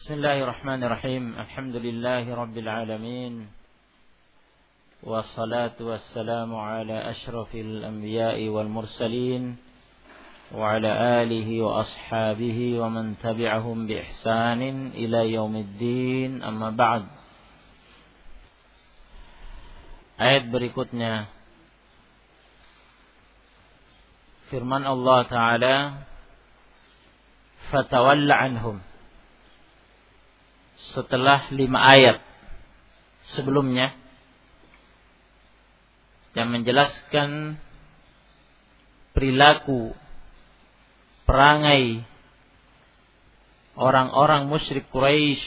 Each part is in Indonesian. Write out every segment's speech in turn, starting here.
Bismillahirrahmanirrahim. Alhamdulillahi rabbil alamin. Wassalatu wassalamu ala asyrafil anbiya'i wal mursalin wa ala alihi wa ashabihi wa man tabi'ahum bi ihsanin ila yaumiddin. Amma ba'd. Ayat berikutnya firman Allah Ta'ala, fatawalla anhum. Setelah 5 ayat sebelumnya yang menjelaskan perilaku perangai orang-orang musyrik Quraisy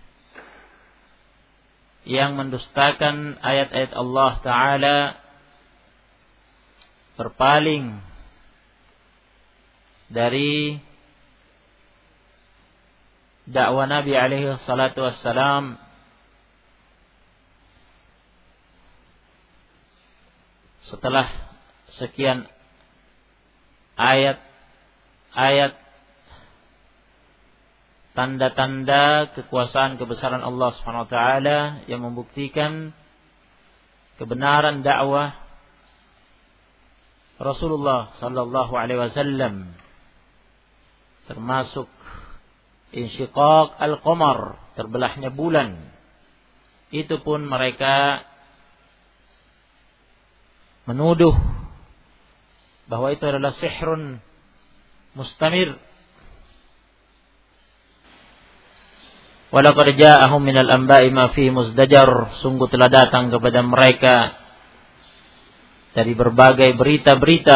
yang mendustakan ayat-ayat Allah Ta'ala, berpaling dari dakwah Nabi alaihi salatu wassalam, setelah sekian ayat-ayat tanda-tanda kekuasaan kebesaran Allah Subhanahu wa taala yang membuktikan kebenaran dakwah Rasulullah sallallahu alaihi wasallam, termasuk insyiqaq al-qamar, terbelahnya bulan. Itu pun mereka menuduh bahwa itu adalah sihrun mustamir. Walaqad ja'ahum minal anba'i ma fihi muzdajar. Sungguh telah datang kepada mereka dari berbagai berita-berita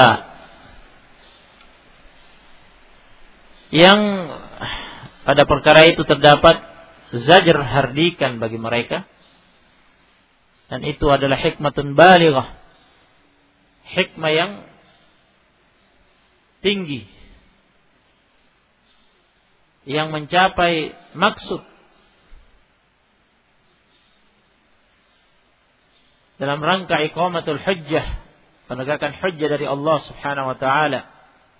yang pada perkara itu terdapat zajr, hardikan bagi mereka. Dan itu adalah hikmatun balighah, hikmah yang tinggi, yang mencapai maksud dalam rangka iqamatul hujjah, penegakan hujjah dari Allah Subhanahu wa taala.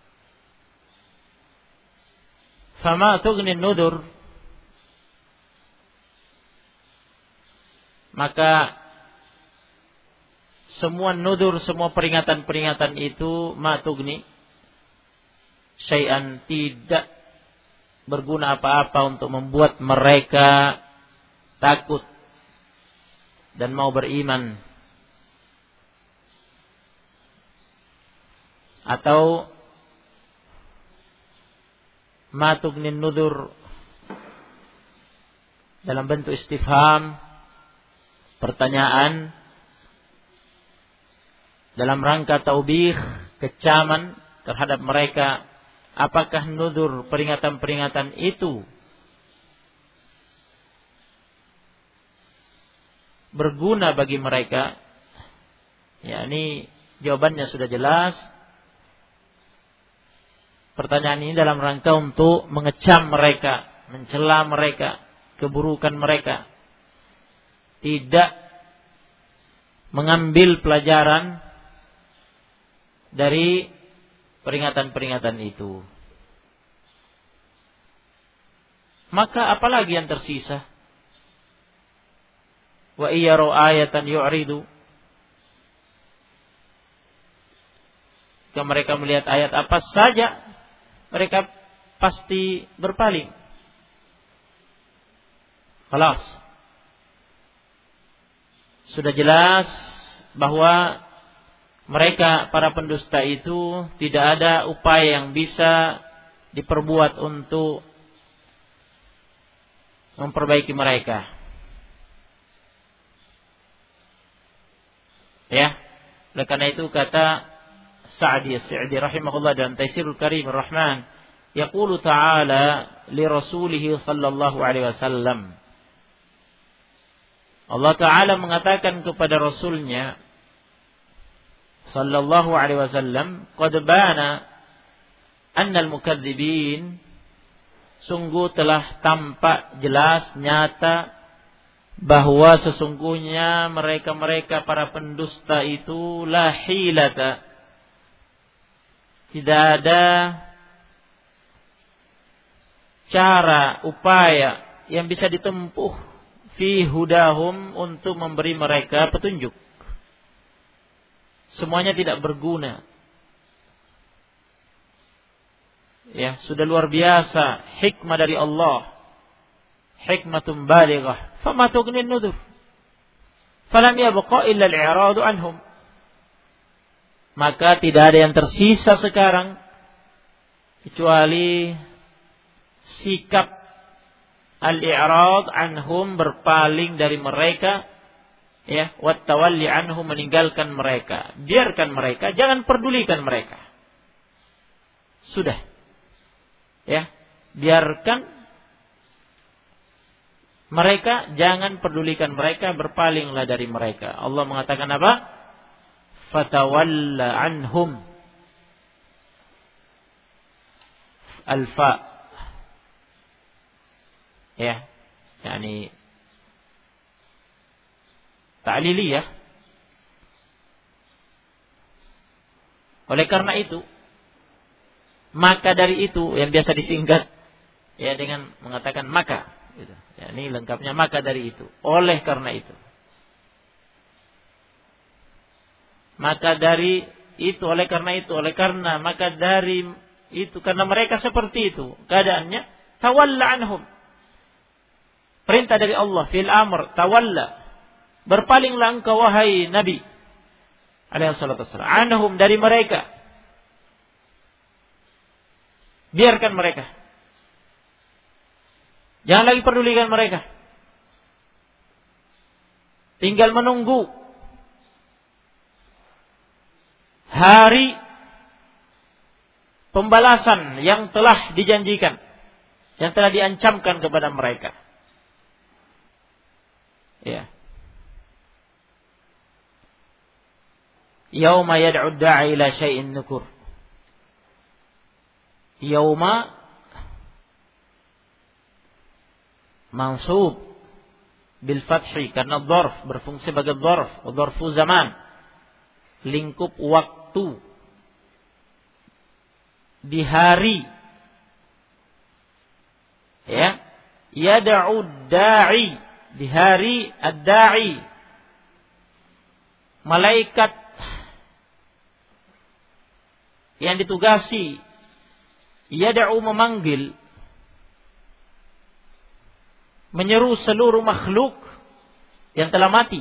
Fama tughni nudur, maka semua nudur, semua peringatan-peringatan itu ma tughni syai'an, tidak berguna apa-apa untuk membuat mereka takut dan mau beriman. Atau ma tughni nudur dalam bentuk istifham, pertanyaan, dalam rangka taubih, kecaman terhadap mereka. Apakah nudur, peringatan-peringatan itu berguna bagi mereka? Ya, ini jawabannya sudah jelas. Pertanyaan ini dalam rangka untuk mengecam mereka, mencela mereka, keburukan mereka. Tidak mengambil pelajaran dari peringatan-peringatan itu. Maka apalagi yang tersisa? Wa iyaru ayatan yu'ridu. Jika mereka melihat ayat apa saja, mereka pasti berpaling. Khalas. Sudah jelas bahwa mereka, para pendusta itu, tidak ada upaya yang bisa diperbuat untuk memperbaiki mereka. Ya, oleh karena itu kata Sa'di As-Sa'di rahimahullah dalam Taisirul Karim Ar-Rahman, yaqulu ta'ala li rasulih sallallahu alaihi wasallam. Allah Ta'ala mengatakan kepada Rasulnya sallallahu alaihi wasallam, qad bana annal mukadzibin, sungguh telah tampak jelas, nyata, bahwa sesungguhnya mereka-mereka para pendusta itu la hilata, tidak ada cara, upaya yang bisa ditempuh fi hudahum untuk memberi mereka petunjuk. Semuanya tidak berguna. Ya, sudah luar biasa hikmah dari Allah. Hikmatun balighah. Fama tughni an-nudhur. Falam yabqa illa al-i'radu anhum. Maka tidak ada yang tersisa sekarang kecuali sikap al-i'rad anhum, berpaling dari mereka, ya, wat tawalli anhum, meninggalkan mereka. Biarkan mereka, jangan pedulikan mereka. Sudah. Ya, biarkan mereka, jangan pedulikan mereka, berpalinglah dari mereka. Allah mengatakan apa? Fatawalla anhum. Al-fa. Ya, yakni ta'liliyah. Oleh karena itu, maka dari itu yang biasa disingkat ya dengan mengatakan maka gitu. Ya, ini lengkapnya maka dari itu. Oleh karena itu. Maka dari itu, oleh karena itu, oleh karena, maka dari itu, karena mereka seperti itu keadaannya, tawalla anhum. Perintah dari Allah fil amr, tawalla, berpalinglah engkau wahai Nabi alaihi salatu wassalam, anhum, dari mereka. Biarkan mereka. Jangan lagi pedulikan mereka. Tinggal menunggu hari pembalasan yang telah dijanjikan, yang telah diancamkan kepada mereka. Ya. Yauma yad'u ad-da'i ila syai'in nukur. Yauma mansub bil fathi karena dzarf, berfungsi sebagai dzarf, dzarfu zaman, lingkup waktu. Di hari, ya, yad'u da'i, di hari ad-da'i, malaikat yang ditugasi yad'u, memanggil, menyeru seluruh makhluk yang telah mati,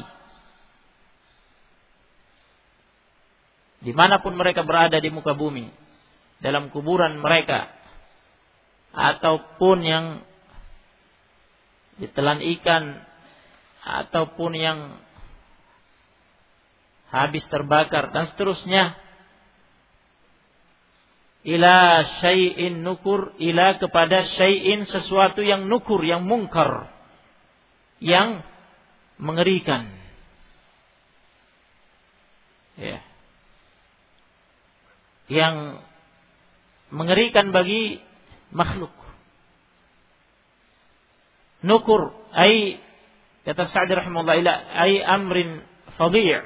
dimanapun mereka berada di muka bumi, dalam kuburan mereka, ataupun yang ditelan ikan, ataupun yang habis terbakar, dan seterusnya. Ila syai'in nukur, ila kepada syai'in, sesuatu yang nukur, yang mungkar, yang mengerikan. Ya. Yang mengerikan bagi makhluk. Nukur, ai, kata Sa'di rahimahullah, ila ai amrin fadhi',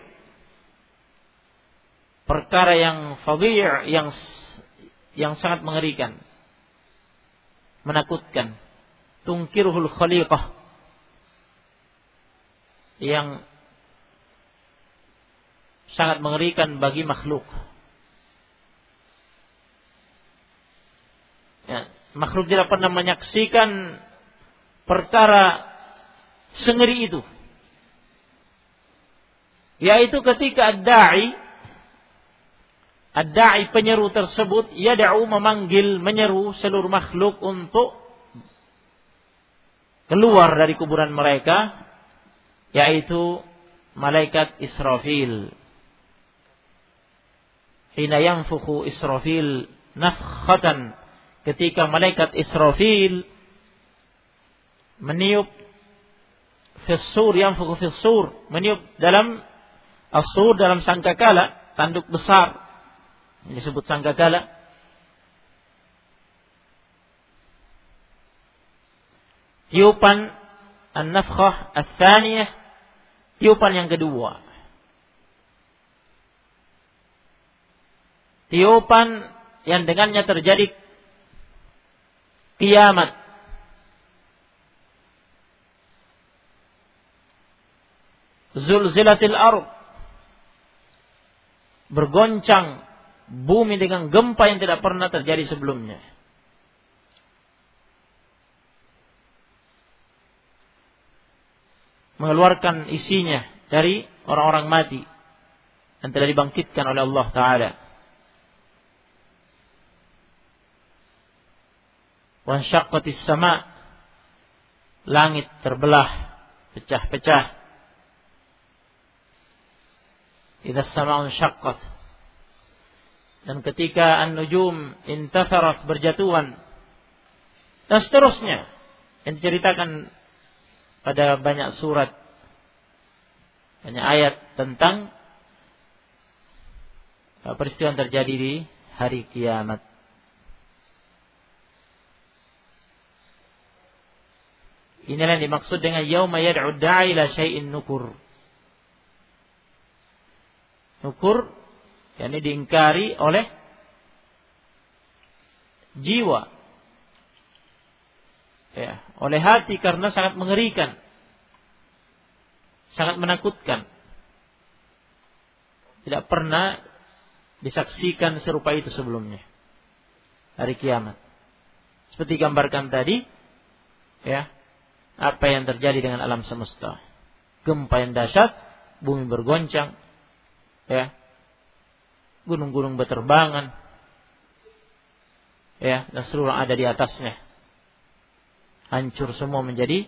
perkara yang fadhi', yang sangat mengerikan, menakutkan. Tungkiruhul khaliqah, yang sangat mengerikan bagi makhluk. Ya, makhluk tidak pernah menyaksikan perkara sengeri itu, yaitu ketika ad-da'i penyeru tersebut, yad'u, memanggil, menyeru seluruh makhluk untuk keluar dari kuburan mereka, yaitu malaikat Israfil. Hina yanfukhu Israfil nafkhatan, ketika malaikat Israfil meniup fis-sur, yanfukhu fis-sur, meniup dalam as-sur, dalam sangkakala, tanduk besar, disebut sangkakala. Tiupan an-nafkhah ats-tsaniyah, tiupan yang kedua. Tiupan yang dengannya terjadi kiamat. Zulzilatil ardh, bergoncang bumi dengan gempa yang tidak pernah terjadi sebelumnya. Mengeluarkan isinya dari orang-orang mati yang telah dibangkitkan oleh Allah Ta'ala. Wansyaqqatis sama', langit terbelah, pecah-pecah. Idza as-sama'u insyaqqat, dan ketika an-nujum intafarat, berjatuhan, dan seterusnya yang diceritakan pada banyak surat, banyak ayat tentang peristiwa yang terjadi di hari kiamat. Inilah yang dimaksud dengan yauma yad'u da'i ila syai'in nukur. Nukur, yakni diingkari oleh jiwa, ya, oleh hati, karena sangat mengerikan, sangat menakutkan. Tidak pernah disaksikan serupa itu sebelumnya, hari kiamat. Seperti gambarkan tadi, ya, apa yang terjadi dengan alam semesta. Gempa yang dahsyat, bumi bergoncang, ya, gunung-gunung berterbangan, ya, dan seluruh yang ada di atasnya hancur semua menjadi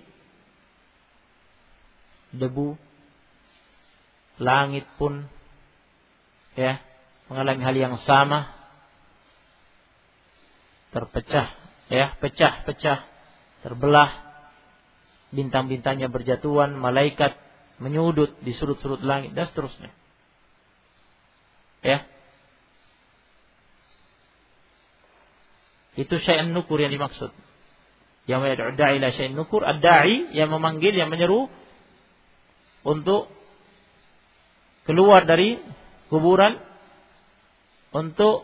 debu. Langit pun, ya, mengalami hal yang sama, terpecah, ya, pecah-pecah, terbelah. Bintang-bintangnya berjatuhan, malaikat menyudut di sudut-sudut langit, dan seterusnya. Ya, itu syai'an nukur yang dimaksud. Yang yad'u da'i ila syai'in nukur, ad-da'i yang memanggil, yang menyeru untuk keluar dari kuburan, untuk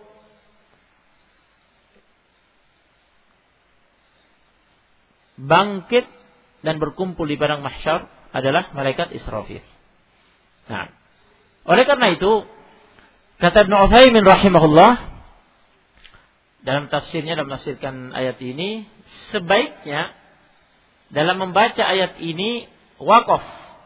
bangkit dan berkumpul di padang mahsyar, adalah malaikat Israfil. Nah, oleh karena itu kata Ibnu Utsaimin rahimahullah dalam tafsirnya, dalam menafsirkan ayat ini, sebaiknya dalam membaca ayat ini waqaf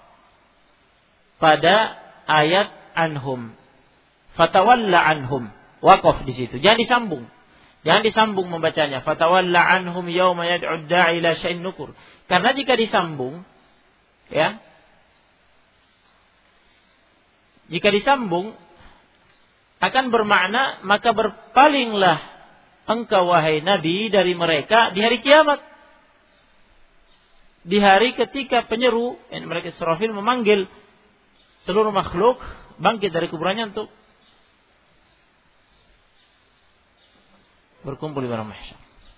pada ayat anhum, fatawalla anhum, waqaf di situ, jangan disambung. Jangan disambung membacanya, fatawalla anhum yauma yad'u da'i ila syai'in nukur. Karena jika disambung, ya, jika disambung akan bermakna maka berpalinglah engkau wahai Nabi dari mereka di hari kiamat. Di hari ketika penyeru, yang mereka Israfil memanggil seluruh makhluk bangkit dari kuburannya untuk berkumpul di padang mahsyar.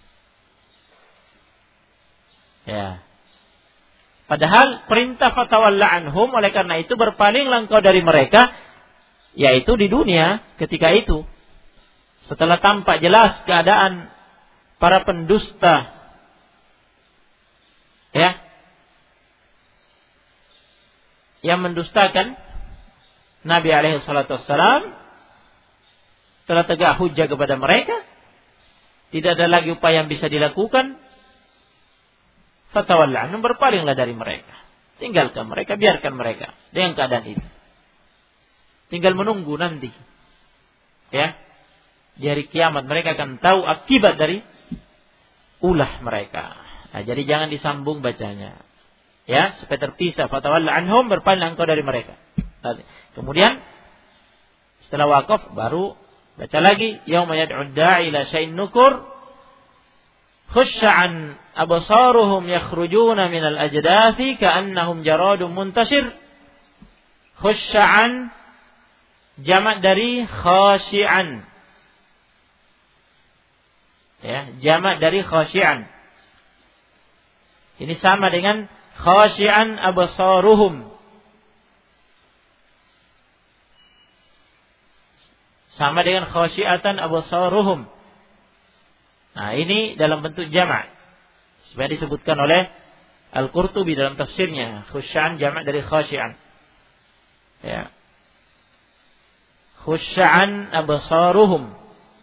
Ya. Padahal perintah fatawalla anhum, oleh karena itu berpalinglah engkau dari mereka, yaitu di dunia ketika itu. Setelah tampak jelas keadaan para pendusta, ya, yang mendustakan Nabi alaihi salatu wassalam, telah tegak hujjah kepada mereka, tidak ada lagi upaya yang bisa dilakukan. Fatawalla anhum, berpalinglah dari mereka, tinggalkan mereka, biarkan mereka dengan keadaan ini. Tinggal menunggu nanti, ya, di hari kiamat mereka akan tahu akibat dari ulah mereka. Nah, jadi jangan disambung bacanya, ya, supaya terpisah. Fatawalla anhum, berpaling engkau dari mereka. Kemudian setelah waqaf baru baca lagi, yauma yad'u da'i ila syai'in nukur, khusya'an absaruhum yakhrujuna minal ajdathi ka'annahum jaradun muntashir. Khusya'an jamak dari khasyi'an, ya, jamak dari khasyi'an. Ini sama dengan khasyi'an absaruhum, sama dengan khasyi'atan absaruhum. Nah, ini dalam bentuk jamak, supaya disebutkan oleh Al-Qurtubi dalam tafsirnya, khusya'an jamak dari khasyi'an. Ya. Khusya'an absaruhum.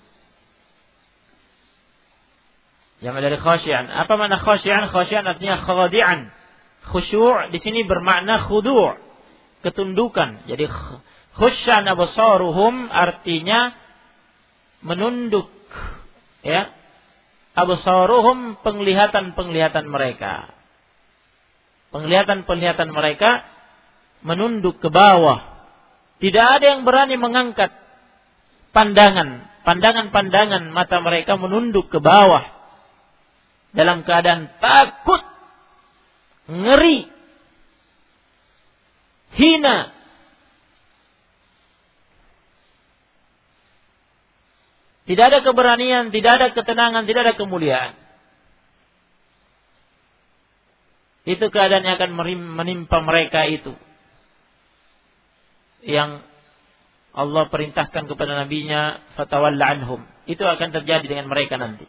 Jamak dari khasyi'an. Apa makna khasyi'an? Khasyi'an artinya khadi'an. Khusyu' di sini bermakna khudu', ketundukan. Jadi khusya'an absaruhum artinya menunduk, ya. Absaruhum, penglihatan-penglihatan mereka. Penglihatan-penglihatan mereka menunduk ke bawah. Tidak ada yang berani mengangkat pandangan mata mereka menunduk ke bawah dalam keadaan takut, ngeri, hina. Tidak ada keberanian, tidak ada ketenangan, tidak ada kemuliaan. Itu keadaan yang akan menimpa mereka itu. Yang Allah perintahkan kepada nabinya, fatawalla anhum. Itu akan terjadi dengan mereka nanti.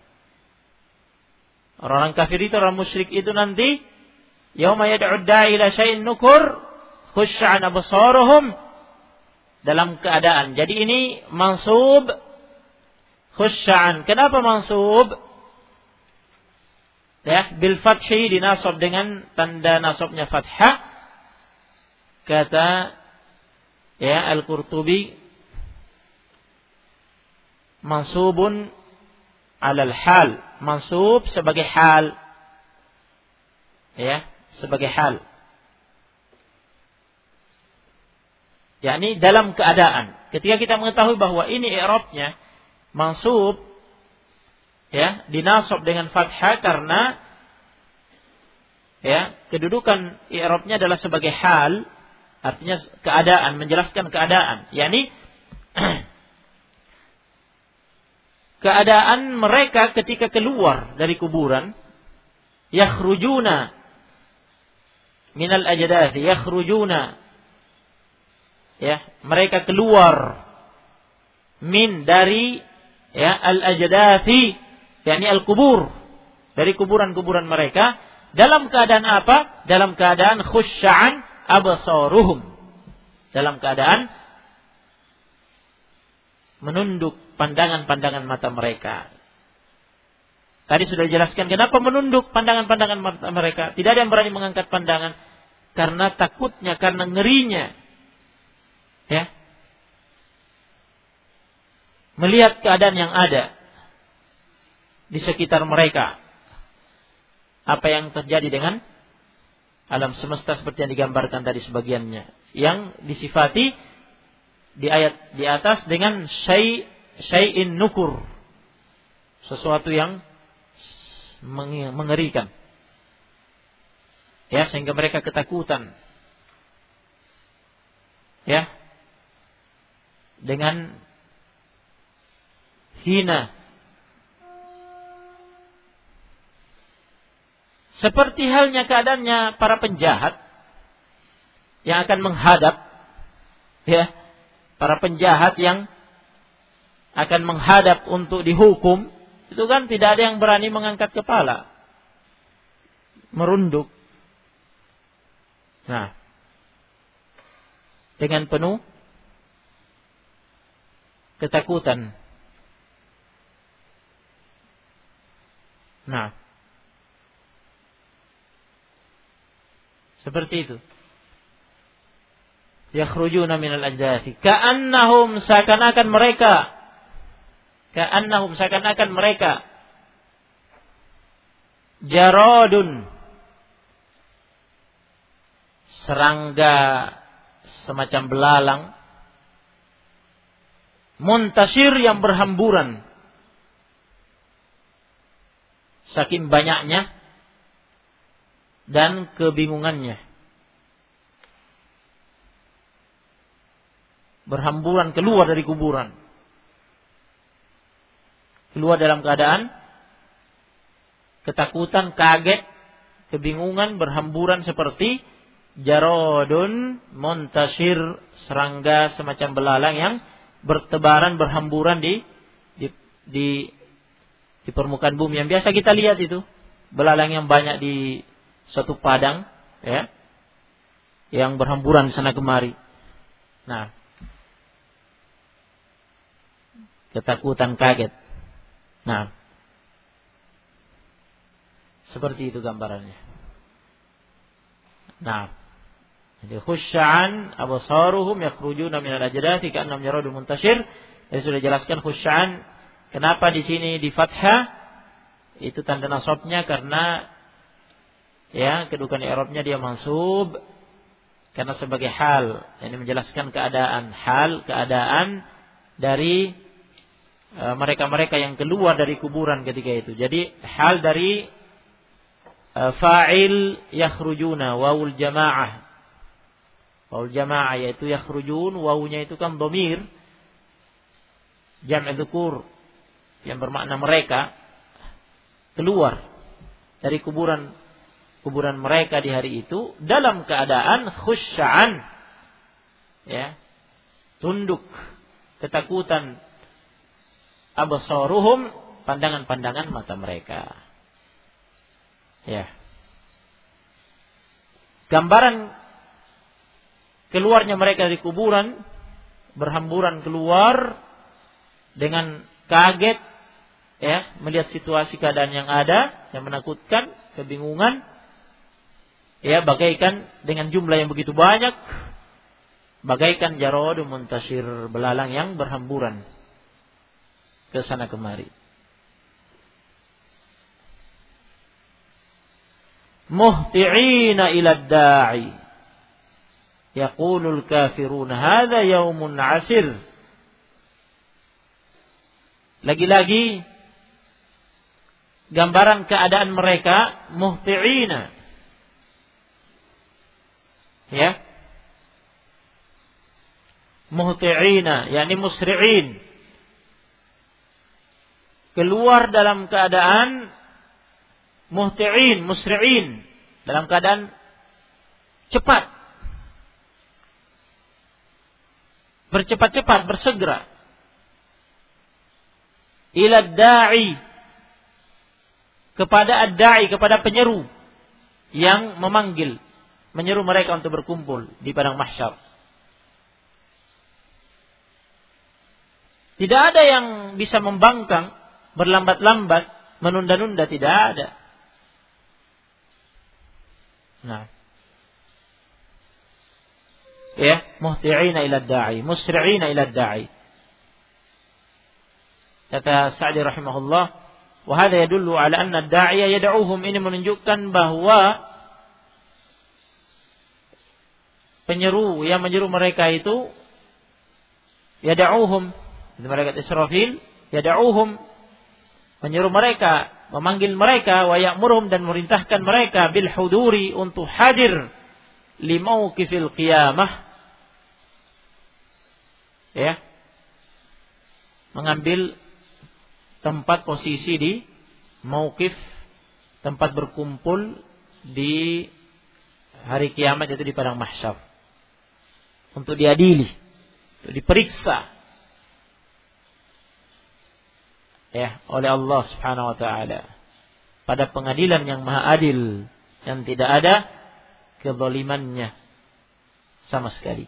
Orang kafir itu, orang musyrik itu nanti, yauma yad'u da'i ila syai'in nukur, khusya'an absaruhum, dalam keadaan. Jadi ini mansub khusya'an. Kenapa mansub? Ya, bil fathi, dinasab dengan tanda nasabnya fathah. Kata Al-Qurtubi, mansubun alal hal, mansub sebagai hal, ya, sebagai hal. Yakni dalam keadaan. Ketika kita mengetahui bahwa ini i'rabnya mansub, ya, dinasab dengan fathah karena, ya, kedudukan i'rabnya adalah sebagai hal. Artinya keadaan, menjelaskan keadaan. yakni keadaan mereka ketika keluar dari kuburan. Yakhrujuna minal ajdathi, yakhrujuna, ya, mereka keluar min dari, ya, al ajdathi, yakni al kubur, dari kuburan-kuburan mereka. Dalam keadaan apa? Dalam keadaan khusya'an absaruhum, dalam keadaan menunduk pandangan-pandangan mata mereka. Tadi sudah dijelaskan kenapa menunduk pandangan-pandangan mata mereka. Tidak ada yang berani mengangkat pandangan karena takutnya, karena ngerinya, ya, melihat keadaan yang ada di sekitar mereka. Apa yang terjadi dengan alam semesta seperti yang digambarkan tadi sebagiannya, yang disifati di ayat di atas dengan syai'in nukur, sesuatu yang mengerikan, ya, sehingga mereka ketakutan, ya, dengan hina. Seperti halnya keadaannya para penjahat yang akan menghadap, ya, para penjahat yang akan menghadap untuk dihukum, itu kan tidak ada yang berani mengangkat kepala, merunduk. Nah, dengan penuh ketakutan. Nah, seperti itu. Yakhrujuna minal ajdathi ka'annahum, seakan-akan mereka jaradun, serangga semacam belalang, muntashir, yang berhamburan. Saking banyaknya dan kebingungannya, berhamburan keluar dari kuburan, keluar dalam keadaan ketakutan, kaget, kebingungan, berhamburan seperti jaradun muntashir, serangga semacam belalang yang bertebaran, berhamburan di permukaan bumi, yang biasa kita lihat itu, belalang yang banyak di suatu padang, ya, yang berhamburan sana kemari. Nah, ketakutan, kaget. Nah, seperti itu gambarannya. Nah, jadi khusya'an absaruhum yakhrujuna minal ajdathi ka'annahum jaradun muntashir. Saya sudah jelaskan khusya'an. Kenapa di sini di fathah? Itu tanda nasabnya karena ya kedudukan i'rabnya dia mansub karena sebagai hal, ini menjelaskan keadaan dari mereka-mereka yang keluar dari kuburan ketika itu. Jadi hal dari fa'il yakhrujuna wawul jamaah. Wawul jamaah yaitu yakhrujun, wawunya itu kan dhamir jam' dzukur yang bermakna mereka keluar dari kuburan mereka di hari itu dalam keadaan khusya'an, ya, tunduk, ketakutan, absaruhum, pandangan-pandangan mata mereka. Ya. Gambaran keluarnya mereka dari kuburan, berhamburan keluar dengan kaget, ya, melihat situasi keadaan yang ada yang menakutkan, kebingungan, ya, bagaikan dengan jumlah yang begitu banyak, bagaikan jaradun muntashir, belalang yang berhamburan ke sana kemari. Muhti'ina ila da'i yaqulul kafirun hadza yaumun 'asir. Lagi-lagi gambaran keadaan mereka muhti'ina, ya, muhti'ina yakni musri'in, keluar dalam keadaan muhti'in, musri'in, dalam keadaan cepat, bercepat-cepat, bersegera, ila da'i, kepada ad-da'i, kepada penyeru yang memanggil, menyeru mereka untuk berkumpul di padang mahsyar. Tidak ada yang bisa membangkang, berlambat-lambat, menunda-nunda, tidak ada. Nah, ya, muhti'ina ila ad-da'i, musri'ina ila ad-da'i. Kata Sa'di rahimahullah, wa hadha yadullu ala anna ad-da'iya yad'uhum, ini menunjukkan bahwa penyeru yang menyeru mereka itu yad'uhum, mereka Israfil, yad'uhum, menyeru mereka, memanggil mereka, wa ya'muruhum, dan merintahkan mereka bil huduri, untuk hadir li mauqifil qiyamah, ya, mengambil tempat posisi di mauqif, tempat berkumpul di hari kiamat, itu di padang mahsyar, untuk diadili, untuk diperiksa, ya, oleh Allah Subhanahu wa taala pada pengadilan yang maha adil, yang tidak ada kezalimannya sama sekali.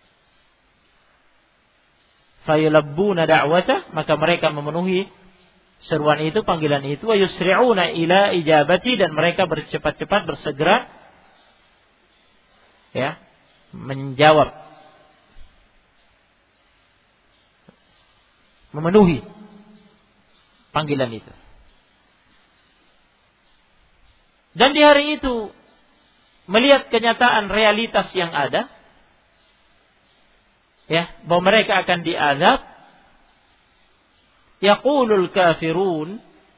Fayulabbuna da'wata, maka mereka memenuhi seruan itu, panggilan itu, wa yusri'una ila ijabati, dan mereka bercepat-cepat, bersegera, ya, menjawab, memenuhi panggilan itu. Dan di hari itu melihat kenyataan realitas yang ada, ya, bahwa mereka akan diazab. Yaqulul kafirun,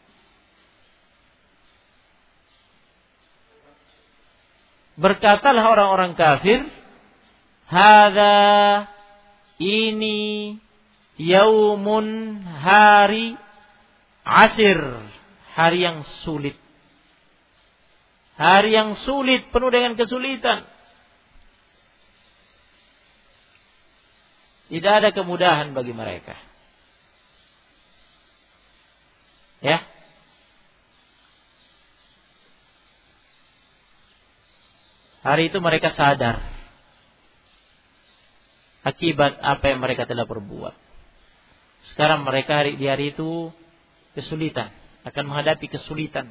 berkatalah orang-orang kafir, hadza, ini, yaumun, hari, asir, hari yang sulit, hari yang sulit, penuh dengan kesulitan. Tidak ada kemudahan bagi mereka. Ya. Hari itu mereka sadar akibat apa yang mereka telah perbuat. Sekarang mereka di hari itu kesulitan, akan menghadapi kesulitan.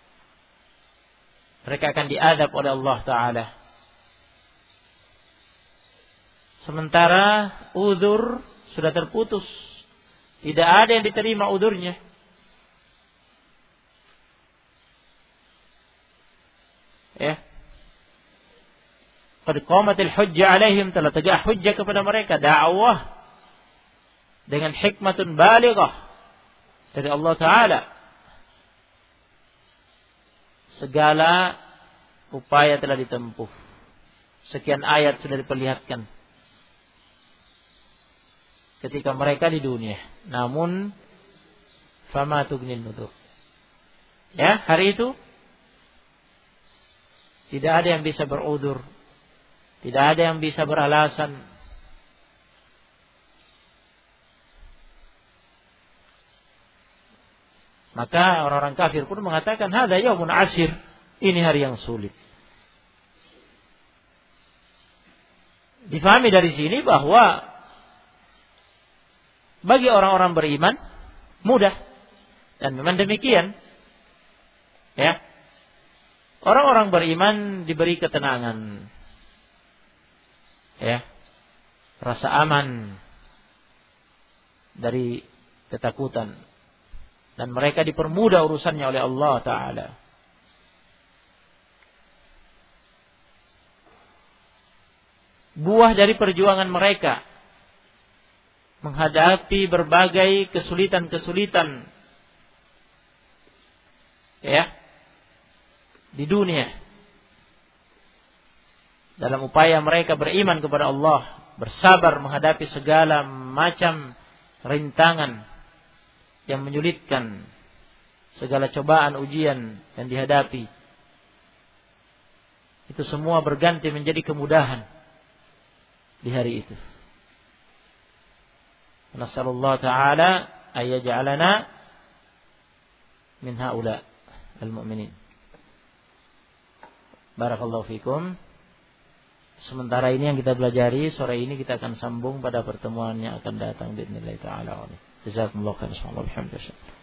Mereka akan diadab oleh Allah Ta'ala. Sementara uzur sudah terputus. Tidak ada yang diterima uzurnya. Ya. Qad qamatil hujjah alaihim, telah tegak hujjah kepada mereka, dakwah dengan hikmatun balighah dari Allah Ta'ala. Segala upaya telah ditempuh. Sekian ayat sudah diperlihatkan ketika mereka di dunia. Namun fama tughnil nuzur. Ya, hari itu tidak ada yang bisa berudzur, tidak ada yang bisa beralasan. Maka orang-orang kafir pun mengatakan hadza yaumun asir, ini hari yang sulit. Difahami dari sini bahwa bagi orang-orang beriman mudah, dan memang demikian. Ya. Orang-orang beriman diberi ketenangan. Ya. Rasa aman dari ketakutan. Dan mereka dipermudah urusannya oleh Allah Ta'ala. Buah dari perjuangan mereka menghadapi berbagai kesulitan-kesulitan, ya, di dunia, dalam upaya mereka beriman kepada Allah, bersabar menghadapi segala macam rintangan yang menyulitkan, segala cobaan ujian yang dihadapi, itu semua berganti menjadi kemudahan di hari itu. Nasallallahu ta'ala ayyaj'alana min haula al-mu'minin. Barakallahu fikum. Sementara ini yang kita pelajari sore ini, kita akan sambung pada pertemuan yang akan datang biidznillah ta'ala. Jazakumullahu khairan.